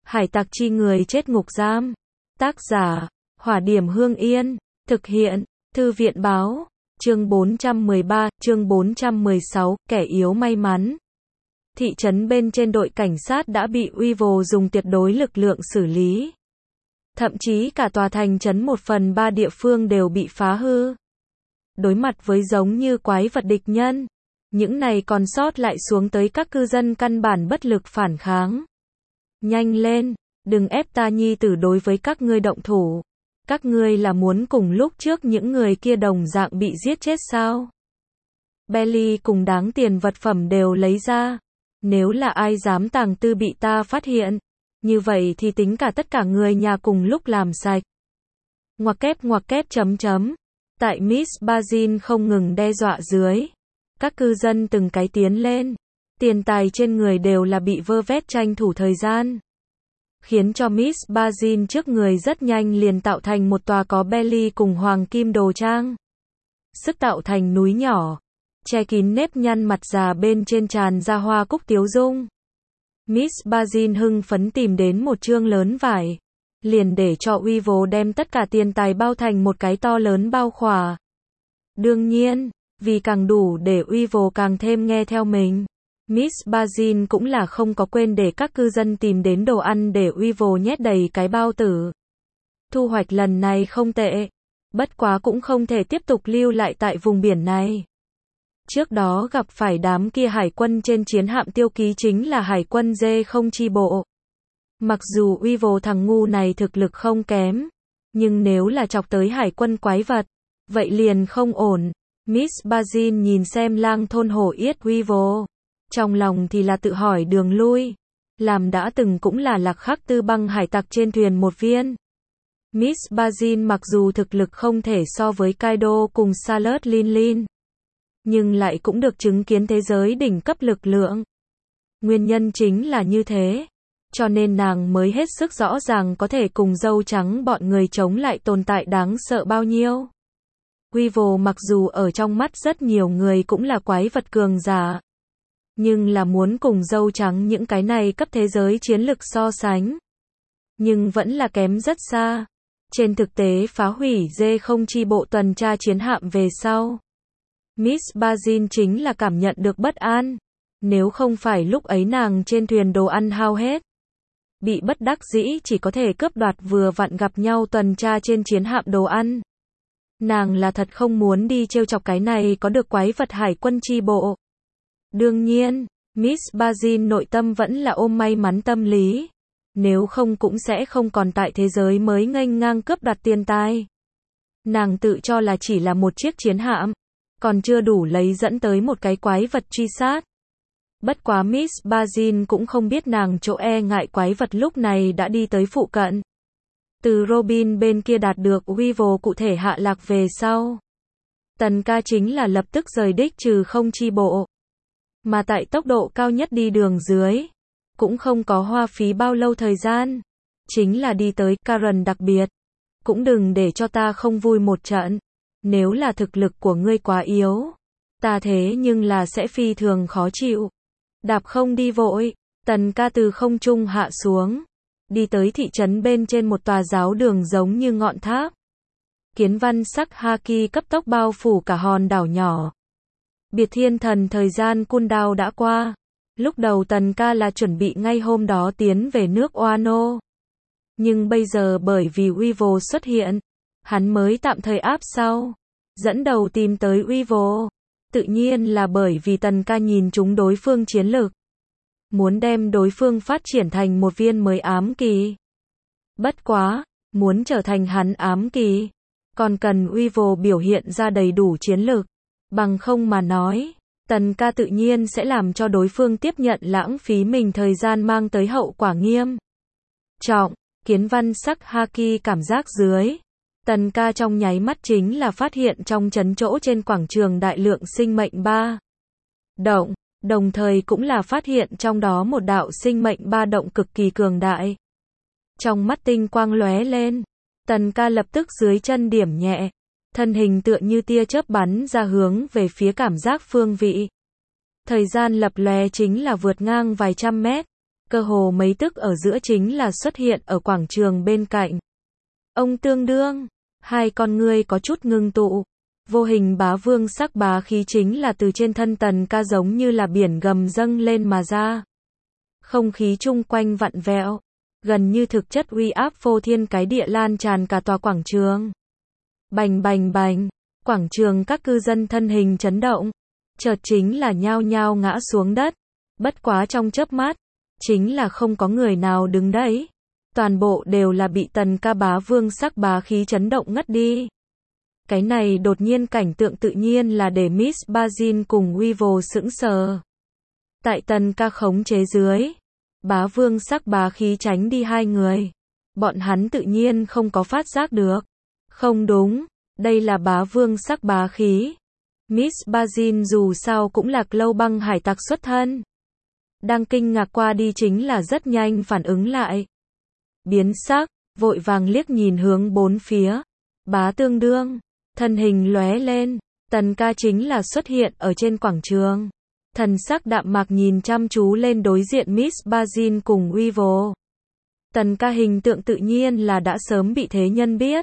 Hải tặc chi người chết ngục giam. Tác giả, Hỏa Điểm Hương Yên. Thực hiện, Thư viện Báo. Chương 413, chương 416, kẻ yếu may mắn. Thị trấn bên trên đội cảnh sát đã bị Weevil dùng tuyệt đối lực lượng xử lý. Thậm chí cả tòa thành trấn 1/3 địa phương đều bị phá hư. Đối mặt với giống như quái vật địch nhân, những này còn sót lại xuống tới các cư dân căn bản bất lực phản kháng. Nhanh lên, đừng ép ta nhi tử đối với các ngươi động thủ. Các ngươi là muốn cùng lúc trước những người kia đồng dạng bị giết chết sao? Belly cùng đáng tiền vật phẩm đều lấy ra. Nếu là ai dám tàng tư bị ta phát hiện, như vậy thì tính cả tất cả người nhà cùng lúc làm sạch. Ngoặc kép chấm chấm. Tại Miss Bazin không ngừng đe dọa dưới, các cư dân từng cái tiến lên. Tiền tài trên người đều là bị vơ vét tranh thủ thời gian, khiến cho Miss Bazin trước người rất nhanh liền tạo thành một tòa có Belly cùng hoàng kim đồ trang. Sức tạo thành núi nhỏ, che kín nếp nhăn mặt già bên trên tràn ra hoa cúc tiếu dung. Miss Bazin hưng phấn tìm đến một chương lớn vải, liền để cho Weevil đem tất cả tiền tài bao thành một cái to lớn bao khỏa. Đương nhiên, vì càng đủ để Weevil càng thêm nghe theo mình, Miss Bazin cũng là không có quên để các cư dân tìm đến đồ ăn để Weevil nhét đầy cái bao tử. Thu hoạch lần này không tệ, bất quá cũng không thể tiếp tục lưu lại tại vùng biển này. Trước đó gặp phải đám kia hải quân trên chiến hạm tiêu ký chính là hải quân D0 chi bộ. Mặc dù Weevil thằng ngu này thực lực không kém, nhưng nếu là chọc tới hải quân quái vật, vậy liền không ổn. Miss Bazin nhìn xem lang thôn hổ yết Weevil, trong lòng thì là tự hỏi đường lui. Làm đã từng cũng là Lạc Khắc Tư băng hải tặc trên thuyền một viên. Miss Bazin mặc dù thực lực không thể so với Kaido cùng Salad Lin, nhưng lại cũng được chứng kiến thế giới đỉnh cấp lực lượng. Nguyên nhân chính là như thế, cho nên nàng mới hết sức rõ ràng có thể cùng dâu trắng bọn người chống lại tồn tại đáng sợ bao nhiêu. Weevil mặc dù ở trong mắt rất nhiều người cũng là quái vật cường giả, nhưng là muốn cùng dâu trắng những cái này cấp thế giới chiến lực so sánh, nhưng vẫn là kém rất xa. Trên thực tế phá hủy D0 chi bộ tuần tra chiến hạm về sau, Miss Bazin chính là cảm nhận được bất an. Nếu không phải lúc ấy nàng trên thuyền đồ ăn hao hết, bị bất đắc dĩ chỉ có thể cướp đoạt vừa vặn gặp nhau tuần tra trên chiến hạm đồ ăn, nàng là thật không muốn đi trêu chọc cái này có được quái vật hải quân chi bộ. Đương nhiên, Miss Bazin nội tâm vẫn là ôm may mắn tâm lý, nếu không cũng sẽ không còn tại thế giới mới nghênh ngang cướp đoạt tiền tài. Nàng tự cho là chỉ là một chiếc chiến hạm, còn chưa đủ lấy dẫn tới một cái quái vật truy sát. Bất quá Miss Bazin cũng không biết nàng chỗ e ngại quái vật lúc này đã đi tới phụ cận. Từ Robin bên kia đạt được Weevil cụ thể hạ lạc về sau, Tần ca chính là lập tức rời đích trừ không chi bộ. Mà tại tốc độ cao nhất đi đường dưới, cũng không có hoa phí bao lâu thời gian, chính là đi tới Karen đặc biệt. Cũng đừng để cho ta không vui một trận, nếu là thực lực của ngươi quá yếu, ta thế nhưng là sẽ phi thường khó chịu. Đạp không đi vội, Tần ca từ không trung hạ xuống, đi tới thị trấn bên trên một tòa giáo đường giống như ngọn tháp. Kiến văn sắc haki cấp tốc bao phủ cả hòn đảo nhỏ. Biệt thiên thần thời gian cooldown đã qua. Lúc đầu Tần ca là chuẩn bị ngay hôm đó tiến về nước Wano. Nhưng bây giờ bởi vì Weevil xuất hiện, hắn mới tạm thời áp sau, dẫn đầu tìm tới Weevil. Tự nhiên là bởi vì Tần ca nhìn trúng đối phương chiến lược, muốn đem đối phương phát triển thành một viên mới ám kỳ. Bất quá, muốn trở thành hắn ám kỳ, còn cần Weevil biểu hiện ra đầy đủ chiến lược. Bằng không mà nói, Tần ca tự nhiên sẽ làm cho đối phương tiếp nhận lãng phí mình thời gian mang tới hậu quả nghiêm trọng. Kiến văn sắc haki cảm giác dưới, Tần ca trong nháy mắt chính là phát hiện trong trấn chỗ trên quảng trường đại lượng sinh mệnh ba động, đồng thời cũng là phát hiện trong đó một đạo sinh mệnh ba động cực kỳ cường đại. Trong mắt tinh quang lóe lên, Tần ca lập tức dưới chân điểm nhẹ, thân hình tựa như tia chớp bắn ra hướng về phía cảm giác phương vị. Thời gian lập lòe chính là vượt ngang vài trăm mét, cơ hồ mấy tức ở giữa chính là xuất hiện ở quảng trường bên cạnh. Ông tương đương, hai con ngươi có chút ngưng tụ. Vô hình bá vương sắc bá khí chính là từ trên thân Tần Ca giống như là biển gầm dâng lên mà ra. Không khí chung quanh vặn vẹo, gần như thực chất uy áp phô thiên cái địa lan tràn cả tòa quảng trường. Bành bành bành, quảng trường các cư dân thân hình chấn động, chợt chính là nhao nhao ngã xuống đất. Bất quá trong chớp mắt, chính là không có người nào đứng đấy. Toàn bộ đều là bị Tần Ca bá vương sắc bá khí chấn động ngất đi. Cái này đột nhiên cảnh tượng tự nhiên là để Miss Bazin cùng Weevil sững sờ. Tại Tần Ca khống chế dưới, bá vương sắc bá khí tránh đi hai người. Bọn hắn tự nhiên không có phát giác được. Không đúng, đây là bá vương sắc bá khí. Miss Bazin dù sao cũng là Lâu Băng hải tặc xuất thân. Đang kinh ngạc qua đi chính là rất nhanh phản ứng lại. Biến sắc, vội vàng liếc nhìn hướng bốn phía. Bá tương đương, thân hình lóe lên, Tần Ca chính là xuất hiện ở trên quảng trường. Thần sắc đạm mạc nhìn chăm chú lên đối diện Miss Bazin cùng Weevil. Tần Ca hình tượng tự nhiên là đã sớm bị thế nhân biết.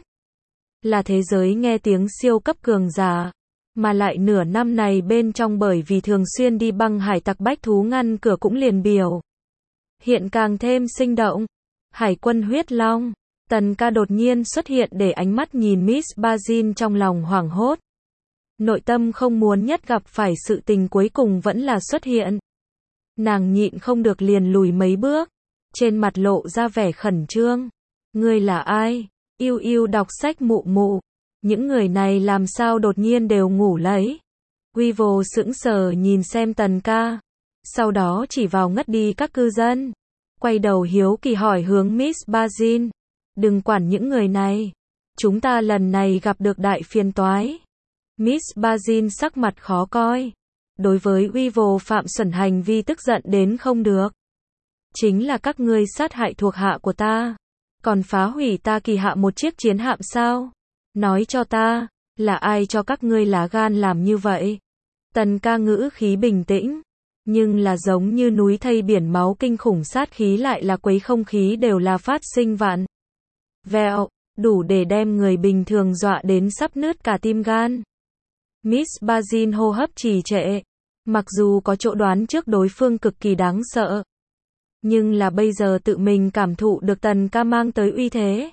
Là thế giới nghe tiếng siêu cấp cường giả. Mà lại nửa năm này bên trong bởi vì thường xuyên đi băng hải tặc bách thú ngăn cửa cũng liền biểu. Hiện càng thêm sinh động. Hải quân huyết long. Tần Ca đột nhiên xuất hiện để ánh mắt nhìn Miss Bazin trong lòng hoảng hốt. Nội tâm không muốn nhất gặp phải sự tình cuối cùng vẫn là xuất hiện. Nàng nhịn không được liền lùi mấy bước. Trên mặt lộ ra vẻ khẩn trương. Ngươi là ai? Yêu yêu đọc sách mụ mụ. Những người này làm sao đột nhiên đều ngủ lấy. Weevil sững sờ nhìn xem Tần Ca. Sau đó chỉ vào ngất đi các cư dân. Quay đầu hiếu kỳ hỏi hướng Miss Bazin. Đừng quản những người này. Chúng ta lần này gặp được đại phiền toái. Miss Bazin sắc mặt khó coi. Đối với Weevil phạm xuẩn hành vi tức giận đến không được. Chính là các ngươi sát hại thuộc hạ của ta. Còn phá hủy ta kỳ hạ một chiếc chiến hạm sao? Nói cho ta, là ai cho các ngươi lá gan làm như vậy? Tần Ca ngữ khí bình tĩnh, nhưng là giống như núi thây biển máu kinh khủng sát khí lại là quấy không khí đều là phát sinh vạn. Vẹo, đủ để đem người bình thường dọa đến sắp nứt cả tim gan. Miss Bazin hô hấp trì trệ, mặc dù có chỗ đoán trước đối phương cực kỳ đáng sợ. Nhưng là bây giờ tự mình cảm thụ được Tần Ca mang tới uy thế.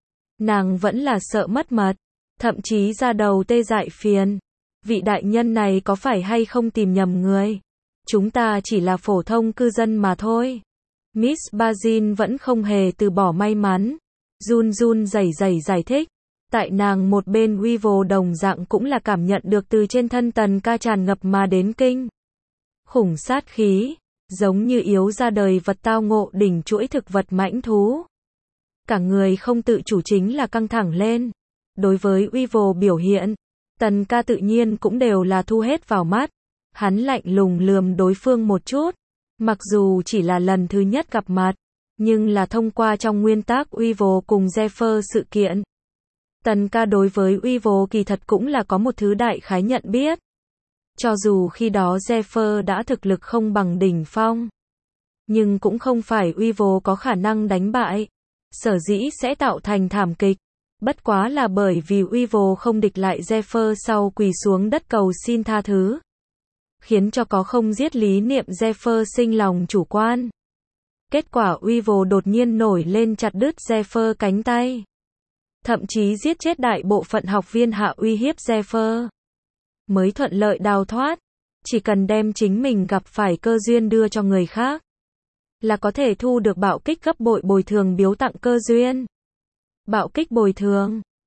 Nàng vẫn là sợ mất mật, thậm chí ra đầu tê dại phiền. Vị đại nhân này có phải hay không tìm nhầm người? Chúng ta chỉ là phổ thông cư dân mà thôi. Miss Bazin vẫn không hề từ bỏ may mắn. Run run rẩy rẩy giải thích. Tại nàng một bên Weevil đồng dạng cũng là cảm nhận được từ trên thân Tần Ca tràn ngập mà đến kinh khủng sát khí, giống như yếu ra đời vật tao ngộ đỉnh chuỗi thực vật mãnh thú. Cả người không tự chủ chính là căng thẳng lên. Đối với Weevil biểu hiện, Tần Ca tự nhiên cũng đều là thu hết vào mắt. Hắn lạnh lùng lườm đối phương một chút. Mặc dù chỉ là lần thứ nhất gặp mặt, nhưng là thông qua trong nguyên tắc Weevil cùng Zephyr sự kiện. Tần Ca đối với Weevil kỳ thật cũng là có một thứ đại khái nhận biết. Cho dù khi đó Zephyr đã thực lực không bằng đỉnh phong, nhưng cũng không phải Weevil có khả năng đánh bại. Sở dĩ sẽ tạo thành thảm kịch. Bất quá là bởi vì Weevil không địch lại Zephyr sau quỳ xuống đất cầu xin tha thứ. Khiến cho có không giết lý niệm Zephyr sinh lòng chủ quan. Kết quả Weevil đột nhiên nổi lên chặt đứt Zephyr cánh tay. Thậm chí giết chết đại bộ phận học viên hạ uy hiếp Zephyr. Mới thuận lợi đào thoát. Chỉ cần đem chính mình gặp phải cơ duyên đưa cho người khác. Là có thể thu được bạo kích gấp bội bồi thường biếu tặng cơ duyên. Bạo kích bồi thường.